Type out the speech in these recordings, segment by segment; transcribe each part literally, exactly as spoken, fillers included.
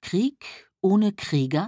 Krieg ohne Krieger?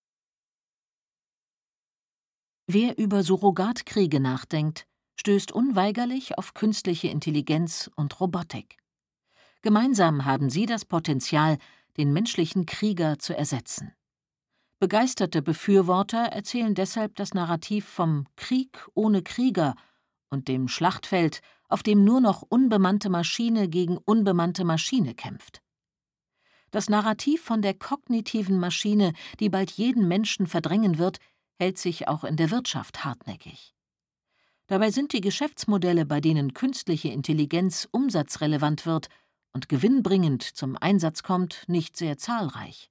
Wer über Surrogatkriege nachdenkt, stößt unweigerlich auf künstliche Intelligenz und Robotik. Gemeinsam haben sie das Potenzial, den menschlichen Krieger zu ersetzen. Begeisterte Befürworter erzählen deshalb das Narrativ vom Krieg ohne Krieger und dem Schlachtfeld, auf dem nur noch unbemannte Maschine gegen unbemannte Maschine kämpft. Das Narrativ von der kognitiven Maschine, die bald jeden Menschen verdrängen wird, hält sich auch in der Wirtschaft hartnäckig. Dabei sind die Geschäftsmodelle, bei denen künstliche Intelligenz umsatzrelevant wird und gewinnbringend zum Einsatz kommt, nicht sehr zahlreich.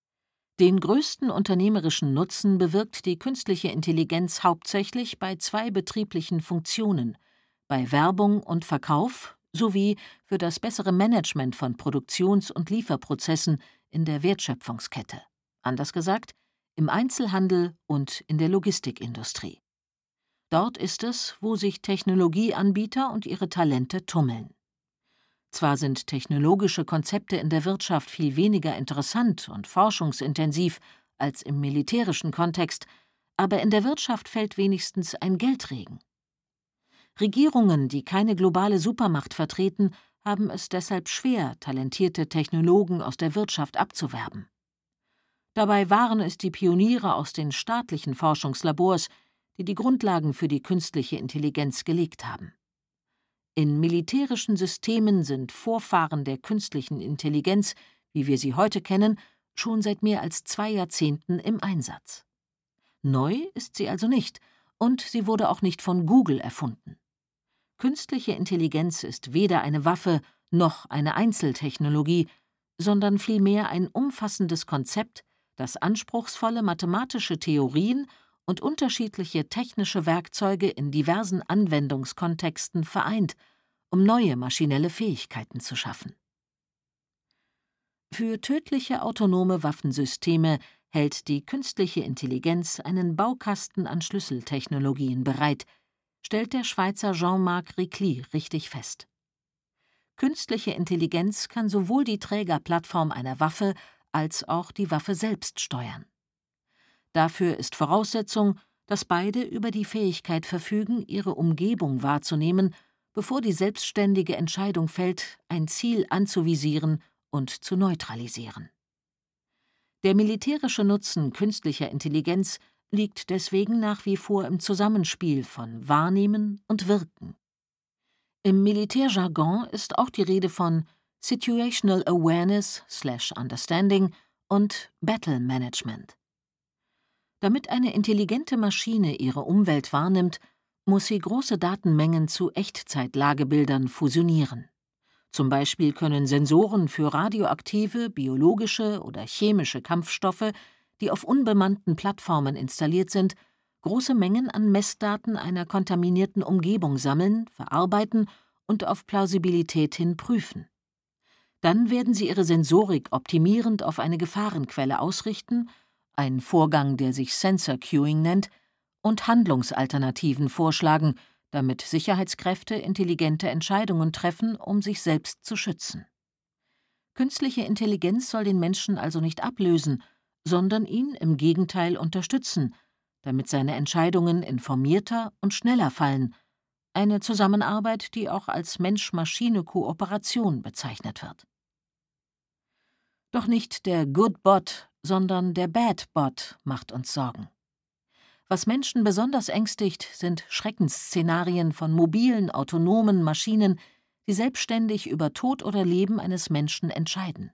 Den größten unternehmerischen Nutzen bewirkt die künstliche Intelligenz hauptsächlich bei zwei betrieblichen Funktionen: bei Werbung und Verkauf sowie für das bessere Management von Produktions- und Lieferprozessen in der Wertschöpfungskette. Anders gesagt, im Einzelhandel und in der Logistikindustrie. Dort ist es, wo sich Technologieanbieter und ihre Talente tummeln. Zwar sind technologische Konzepte in der Wirtschaft viel weniger interessant und forschungsintensiv als im militärischen Kontext, aber in der Wirtschaft fällt wenigstens ein Geldregen. Regierungen, die keine globale Supermacht vertreten, haben es deshalb schwer, talentierte Technologen aus der Wirtschaft abzuwerben. Dabei waren es die Pioniere aus den staatlichen Forschungslabors, die die Grundlagen für die künstliche Intelligenz gelegt haben. In militärischen Systemen sind Vorfahren der künstlichen Intelligenz, wie wir sie heute kennen, schon seit mehr als zwei Jahrzehnten im Einsatz. Neu ist sie also nicht, und sie wurde auch nicht von Google erfunden. Künstliche Intelligenz ist weder eine Waffe noch eine Einzeltechnologie, sondern vielmehr ein umfassendes Konzept, das anspruchsvolle mathematische Theorien und unterschiedliche technische Werkzeuge in diversen Anwendungskontexten vereint, um neue maschinelle Fähigkeiten zu schaffen. Für tödliche autonome Waffensysteme hält die künstliche Intelligenz einen Baukasten an Schlüsseltechnologien bereit, stellt der Schweizer Jean-Marc Ricli richtig fest. Künstliche Intelligenz kann sowohl die Trägerplattform einer Waffe als auch die Waffe selbst steuern. Dafür ist Voraussetzung, dass beide über die Fähigkeit verfügen, ihre Umgebung wahrzunehmen, bevor die selbstständige Entscheidung fällt, ein Ziel anzuvisieren und zu neutralisieren. Der militärische Nutzen künstlicher Intelligenz liegt deswegen nach wie vor im Zusammenspiel von Wahrnehmen und Wirken. Im Militärjargon ist auch die Rede von Situational Awareness slash Understanding und Battle Management. Damit eine intelligente Maschine ihre Umwelt wahrnimmt, muss sie große Datenmengen zu Echtzeit-Lagebildern fusionieren. Zum Beispiel können Sensoren für radioaktive, biologische oder chemische Kampfstoffe, die auf unbemannten Plattformen installiert sind, große Mengen an Messdaten einer kontaminierten Umgebung sammeln, verarbeiten und auf Plausibilität hin prüfen. Dann werden sie ihre Sensorik optimierend auf eine Gefahrenquelle ausrichten, ein Vorgang, der sich Sensor Queuing nennt, und Handlungsalternativen vorschlagen, damit Sicherheitskräfte intelligente Entscheidungen treffen, um sich selbst zu schützen. Künstliche Intelligenz soll den Menschen also nicht ablösen, sondern ihn im Gegenteil unterstützen, damit seine Entscheidungen informierter und schneller fallen, eine Zusammenarbeit, die auch als Mensch-Maschine-Kooperation bezeichnet wird. Doch nicht der Good Bot, sondern der Bad Bot macht uns Sorgen. Was Menschen besonders ängstigt, sind Schreckensszenarien von mobilen, autonomen Maschinen, die selbstständig über Tod oder Leben eines Menschen entscheiden.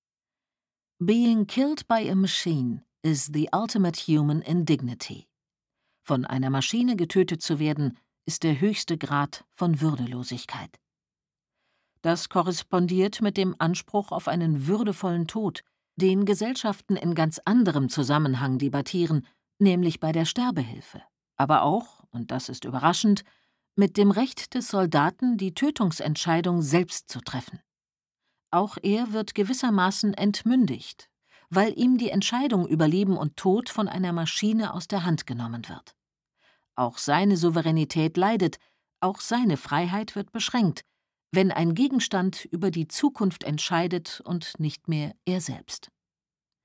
Being killed by a machine is the ultimate human indignity. Von einer Maschine getötet zu werden, ist der höchste Grad von Würdelosigkeit. Das korrespondiert mit dem Anspruch auf einen würdevollen Tod, den Gesellschaften in ganz anderem Zusammenhang debattieren, nämlich bei der Sterbehilfe, aber auch, und das ist überraschend, mit dem Recht des Soldaten, die Tötungsentscheidung selbst zu treffen. Auch er wird gewissermaßen entmündigt, weil ihm die Entscheidung über Leben und Tod von einer Maschine aus der Hand genommen wird. Auch seine Souveränität leidet, auch seine Freiheit wird beschränkt, wenn ein Gegenstand über die Zukunft entscheidet und nicht mehr er selbst.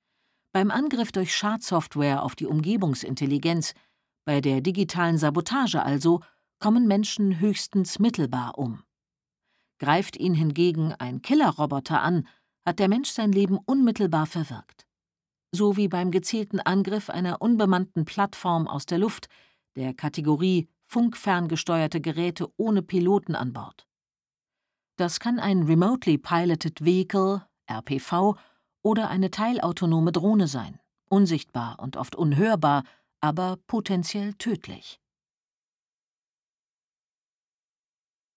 Beim Angriff durch Schadsoftware auf die Umgebungsintelligenz, bei der digitalen Sabotage also, kommen Menschen höchstens mittelbar um. Greift ihn hingegen ein Killerroboter an, hat der Mensch sein Leben unmittelbar verwirkt. So wie beim gezielten Angriff einer unbemannten Plattform aus der Luft, der Kategorie funkferngesteuerte Geräte ohne Piloten an Bord. Das kann ein Remotely Piloted Vehicle, R P V, oder eine teilautonome Drohne sein, unsichtbar und oft unhörbar, aber potenziell tödlich.